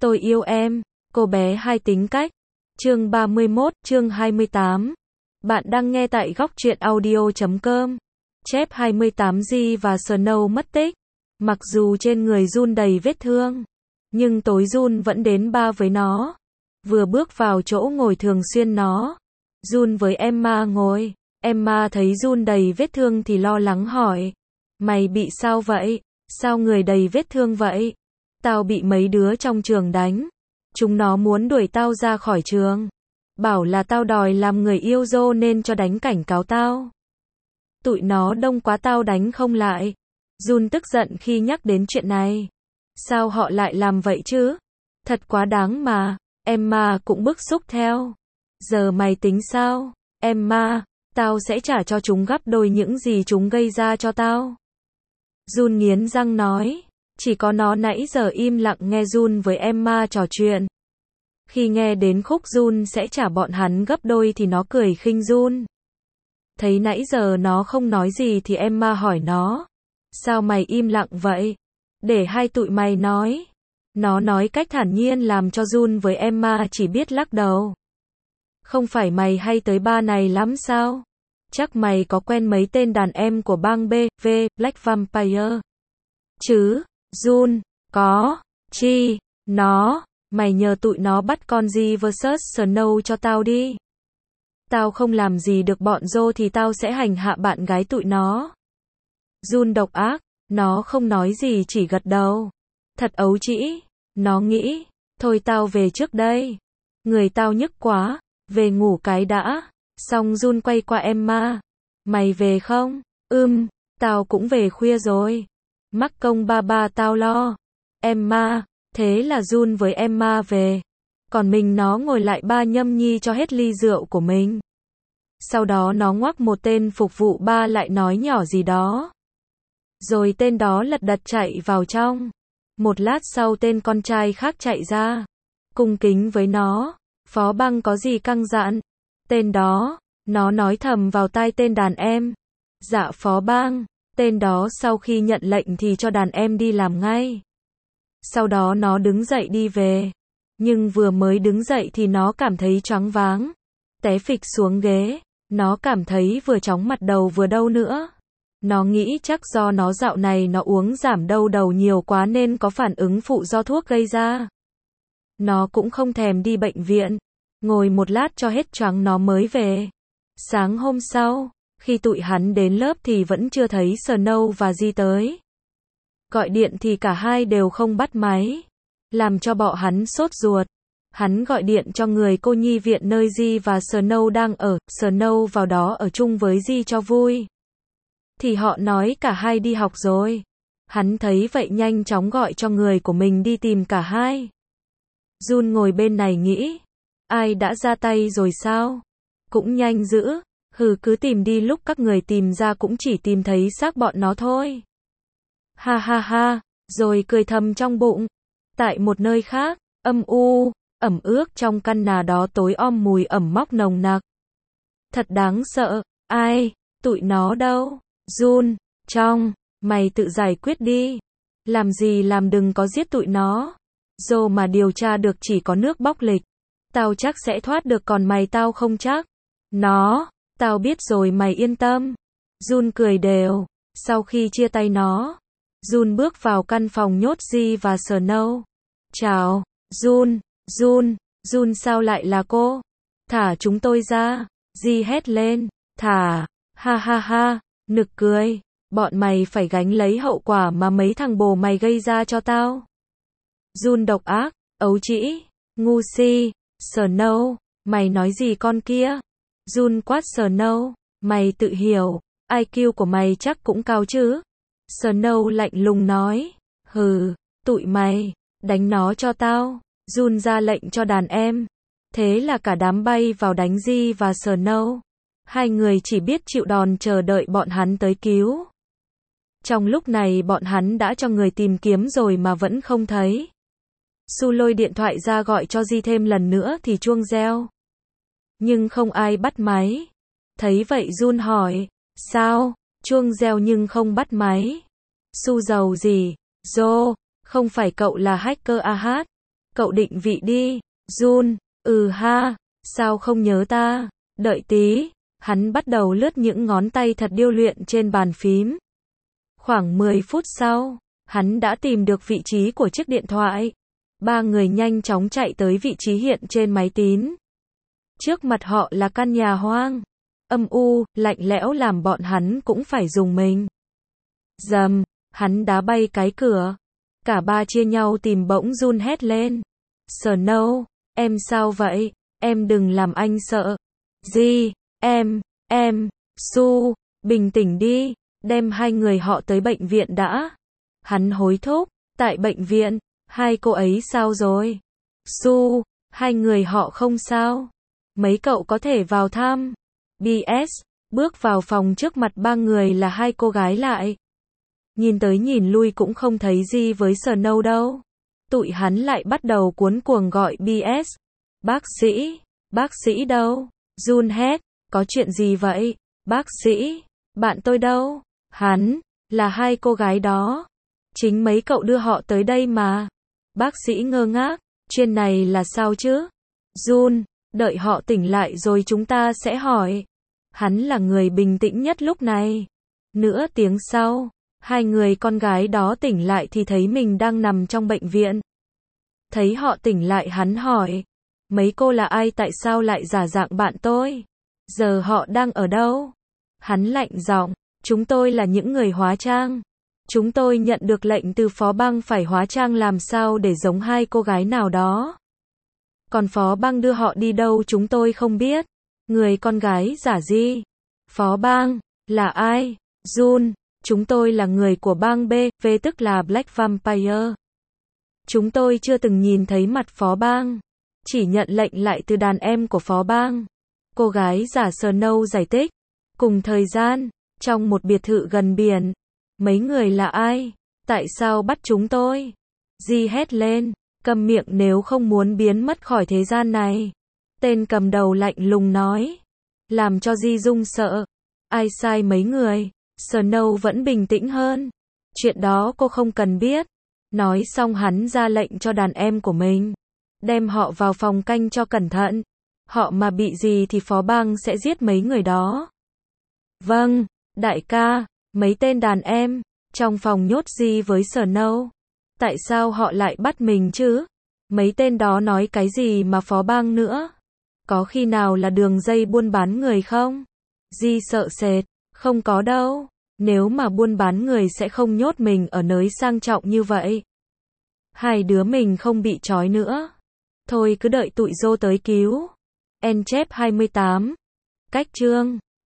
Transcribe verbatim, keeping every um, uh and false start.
Tôi yêu em, cô bé hai tính cách. Chương ba mươi mốt, chương hai mươi tám. Bạn đang nghe tại góc truyện audio chấm com. Chép hai mươi tám G và Snow mất tích. Mặc dù trên người Jun đầy vết thương, nhưng tối Jun vẫn đến ba với nó. Vừa bước vào chỗ ngồi thường xuyên nó, Jun với Emma ngồi. Emma thấy Jun đầy vết thương thì lo lắng hỏi: Mày bị sao vậy? Sao người đầy vết thương vậy? Tao bị mấy đứa trong trường đánh. Chúng nó muốn đuổi tao ra khỏi trường. Bảo là tao đòi làm người yêu dô nên cho đánh cảnh cáo tao. Tụi nó đông quá tao đánh không lại. Jun tức giận khi nhắc đến chuyện này. Sao họ lại làm vậy chứ? Thật quá đáng mà. Emma cũng bức xúc theo. Giờ mày tính sao? Emma, tao sẽ trả cho chúng gấp đôi những gì chúng gây ra cho tao. Jun nghiến răng nói. Chỉ có nó nãy giờ im lặng nghe Jun với Emma trò chuyện. Khi nghe đến khúc Jun sẽ trả bọn hắn gấp đôi thì nó cười khinh Jun. Thấy nãy giờ nó không nói gì thì Emma hỏi nó. Sao mày im lặng vậy? Để hai tụi mày nói. Nó nói cách thản nhiên làm cho Jun với Emma chỉ biết lắc đầu. Không phải mày hay tới ba này lắm sao? Chắc mày có quen mấy tên đàn em của bang B, V, Black Vampire. Chứ, Jun, có, chi, nó, mày nhờ tụi nó bắt con G versus Snow cho tao đi. Tao không làm gì được bọn Joe thì tao sẽ hành hạ bạn gái tụi nó. Jun độc ác, nó không nói gì chỉ gật đầu. Thật ấu trĩ, nó nghĩ, thôi tao về trước đây. Người tao nhức quá, về ngủ cái đã. Xong Jun quay qua Emma. Mày về không? Ừm, tao cũng về khuya rồi. Mắc công ba ba tao lo. Emma, thế là Jun với Emma về. Còn mình nó ngồi lại ba nhâm nhi cho hết ly rượu của mình. Sau đó nó ngoắc một tên phục vụ ba lại nói nhỏ gì đó. Rồi tên đó lật đật chạy vào trong. Một lát sau tên con trai khác chạy ra. Cung kính với nó. Phó băng có gì căng dặn? Tên đó, nó nói thầm vào tai tên đàn em. Dạ phó bang. Tên đó sau khi nhận lệnh thì cho đàn em đi làm ngay. Sau đó nó đứng dậy đi về. Nhưng vừa mới đứng dậy thì nó cảm thấy choáng váng. Té phịch xuống ghế. Nó cảm thấy vừa chóng mặt đầu vừa đau nữa. Nó nghĩ chắc do nó dạo này nó uống giảm đau đầu nhiều quá nên có phản ứng phụ do thuốc gây ra. Nó cũng không thèm đi bệnh viện. Ngồi một lát cho hết choáng nó mới về. Sáng hôm sau, khi tụi hắn đến lớp thì vẫn chưa thấy Snow và Di tới. Gọi điện thì cả hai đều không bắt máy. Làm cho bọn hắn sốt ruột. Hắn gọi điện cho người cô nhi viện nơi Di và Snow đang ở. Snow vào đó ở chung với Di cho vui. Thì họ nói cả hai đi học rồi. Hắn thấy vậy nhanh chóng gọi cho người của mình đi tìm cả hai. Jun ngồi bên này nghĩ. Ai đã ra tay rồi sao? Cũng nhanh dữ. Hừ cứ tìm đi lúc các người tìm ra cũng chỉ tìm thấy xác bọn nó thôi. Ha ha ha. Rồi cười thầm trong bụng. Tại một nơi khác, âm u, ẩm ướt trong căn nhà đó tối om mùi ẩm mốc nồng nặc. Thật đáng sợ. Ai? Tụi nó đâu? Jun, trong, mày tự giải quyết đi. Làm gì làm đừng có giết tụi nó. Dô mà điều tra được chỉ có nước bóc lịch. Tao chắc sẽ thoát được còn mày tao không chắc. Nó, tao biết rồi mày yên tâm. Jun cười đều. Sau khi chia tay nó, Jun bước vào căn phòng nhốt G và Snow. Chào, Jun, Jun, Jun sao lại là cô? Thả chúng tôi ra. G hét lên. Thả, ha ha ha, nực cười. Bọn mày phải gánh lấy hậu quả mà mấy thằng bồ mày gây ra cho tao. Jun độc ác, ấu trĩ, ngu si. Snow, mày nói gì con kia? Jun quát Snow, mày tự hiểu, I Q của mày chắc cũng cao chứ? Snow lạnh lùng nói, hừ, tụi mày, đánh nó cho tao. Jun ra lệnh cho đàn em. Thế là cả đám bay vào đánh G và Snow. Hai người chỉ biết chịu đòn chờ đợi bọn hắn tới cứu. Trong lúc này bọn hắn đã cho người tìm kiếm rồi mà vẫn không thấy. Su lôi điện thoại ra gọi cho Di thêm lần nữa thì chuông reo. Nhưng không ai bắt máy. Thấy vậy Jun hỏi, sao? Chuông reo nhưng không bắt máy. Su giàu gì? Joe, không phải cậu là hacker à hát? Cậu định vị đi. Jun, ừ ha, sao không nhớ ta? Đợi tí, hắn bắt đầu lướt những ngón tay thật điêu luyện trên bàn phím. Khoảng mười phút sau, hắn đã tìm được vị trí của chiếc điện thoại. Ba người nhanh chóng chạy tới vị trí hiện trên máy tín. Trước mặt họ là căn nhà hoang, âm u, lạnh lẽo làm bọn hắn cũng phải dùng mình. Dầm, hắn đá bay cái cửa. Cả ba chia nhau tìm, bỗng Jun hét lên. Snow, em sao vậy? Em đừng làm anh sợ. Gì? Em, em, Su, bình tĩnh đi, đem hai người họ tới bệnh viện đã. Hắn hối thúc, tại bệnh viện, hai cô ấy sao rồi? Su, hai người họ không sao. Mấy cậu có thể vào thăm. bê ét, bước vào phòng trước mặt ba người là hai cô gái lại. Nhìn tới nhìn lui cũng không thấy gì với Snow đâu. Tụi hắn lại bắt đầu cuống cuồng gọi bê ét. Bác sĩ, bác sĩ đâu? Jun hét, có chuyện gì vậy? Bác sĩ, bạn tôi đâu? Hắn, là hai cô gái đó. Chính mấy cậu đưa họ tới đây mà. Bác sĩ ngơ ngác, chuyện này là sao chứ? Jun, đợi họ tỉnh lại rồi chúng ta sẽ hỏi. Hắn là người bình tĩnh nhất lúc này. Nửa tiếng sau, hai người con gái đó tỉnh lại thì thấy mình đang nằm trong bệnh viện. Thấy họ tỉnh lại hắn hỏi, mấy cô là ai, tại sao lại giả dạng bạn tôi? Giờ họ đang ở đâu? Hắn lạnh giọng, chúng tôi là những người hóa trang. Chúng tôi nhận được lệnh từ Phó Băng phải hóa trang làm sao để giống hai cô gái nào đó. Còn Phó Băng đưa họ đi đâu chúng tôi không biết. Người con gái giả gì? Phó Băng, là ai? Jun, chúng tôi là người của bang B, V tức là Black Vampire. Chúng tôi chưa từng nhìn thấy mặt Phó Bang, chỉ nhận lệnh lại từ đàn em của Phó Bang. Cô gái giả Snow giải thích. Cùng thời gian, trong một biệt thự gần biển. Mấy người là ai? Tại sao bắt chúng tôi? Di hét lên, câm miệng nếu không muốn biến mất khỏi thế gian này. Tên cầm đầu lạnh lùng nói, làm cho Di run sợ. Ai sai mấy người? Snow vẫn bình tĩnh hơn. Chuyện đó cô không cần biết. Nói xong hắn ra lệnh cho đàn em của mình, đem họ vào phòng canh cho cẩn thận. Họ mà bị gì thì Phó Bang sẽ giết mấy người đó. Vâng, đại ca. Mấy tên đàn em trong phòng nhốt Di với Snow. Tại sao họ lại bắt mình chứ? Mấy tên đó nói cái gì mà Phó Bang nữa? Có khi nào là đường dây buôn bán người không? Di sợ sệt. Không có đâu. Nếu mà buôn bán người sẽ không nhốt mình ở nơi sang trọng như vậy. Hai đứa mình không bị trói nữa. Thôi cứ đợi tụi Dô tới cứu. En chép hai mươi tám. Cách chương